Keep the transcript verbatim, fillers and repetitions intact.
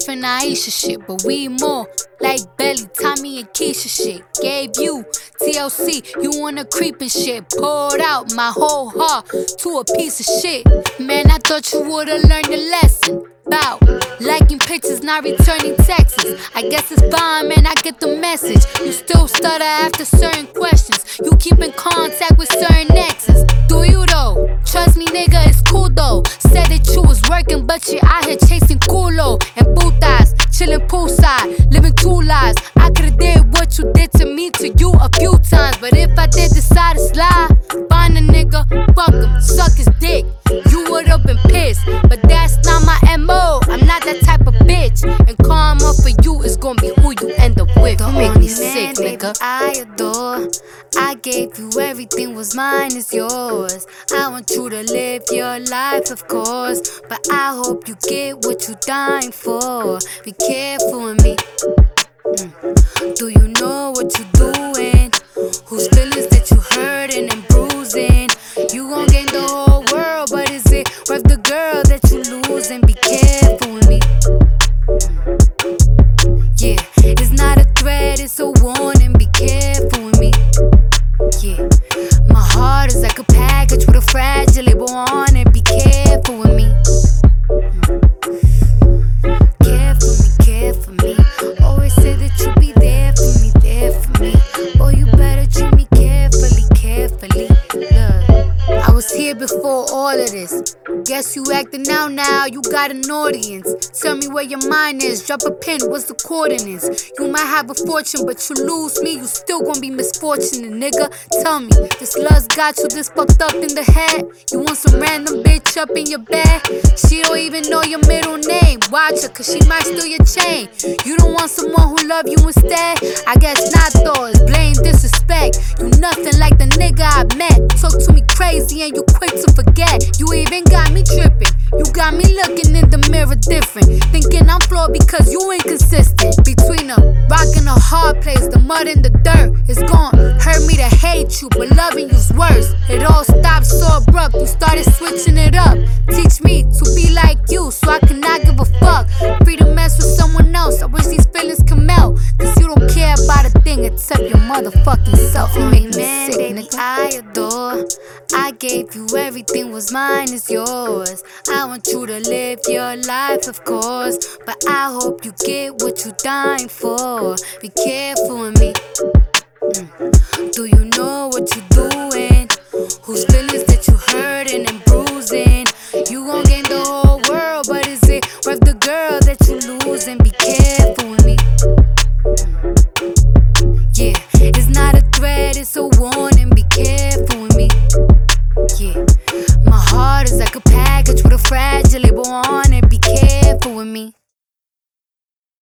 different Aisha shit, but we more like Belly, Tommy, and Keisha shit. Gave you T L C, you wanna creep and shit. Poured out my whole heart to a piece of shit. Man, I thought you would've learned a lesson about liking pictures, not returning texts. I guess it's fine, man, I get the message. You still stutter after certain questions. You keep in contact with certain exes. Do you though? Trust me, nigga, it's cool though. Said that you was working, but you out here chasing culo and putas, chillin' poolside, living two lives. I could've did what you did to me to you a few times, but if I did decide to slide, find a nigga, fuck him, suck his dick. You would've been pissed, but that's not my M O. I'm not that type of bitch, and karma for you is gonna be who you end up with. You make me sick, nigga. I adore. I gave you everything, was mine is yours. I want you to live your life, of course, but I hope you get what you dying for. Be careful with me. Mm. Do you know what you doing? Whose feelings that you hurting and bruising? You gon' gain the whole world, but is it worth the girl that you losing? Be careful with me. Mm. Yeah, it's not a threat, it's a warning. Be careful with me. Yeah, my heart is like a package with a fragile label on it. Be careful with me. Mm. Care for me, care for me. Always say that you'll be there for me, there for me. Boy, you better treat me carefully, carefully. Look, I was here before all of this. Guess you acting out now, you got an audience. Tell me where your mind is, drop a pin, what's the coordinates? You might have a fortune, but you lose me, you still gonna be misfortunate, nigga. Tell me, this lust got you this fucked up in the head? You want some random bitch up in your bed? She don't even know your middle name. Watch her, cause she might steal your chain. You don't want someone who love you instead? I guess not though, it's blame, disrespect. You nothing like the nigga I met. Talk to me crazy and you quick to forget. You even got me tripping. You got me looking in the mirror different, thinking I'm flawed because you inconsistent. Between a rock and a hard place, the mud and the dirt, it's gon' hurt me to hate you, but loving you's worse. It all stopped so abrupt, you started switching it up. Teach me to be like you, so I cannot give a fuck. Free to mess with someone else, I wish these feelings come out, cause you don't care about a thing except your motherfucking self. You make me Man, sick, baby, nigga. I adore. I gave you everything, was mine is yours. I want you to live your life, of course, but I hope you get what you dying for. Be careful with me. Mm. Do you know what you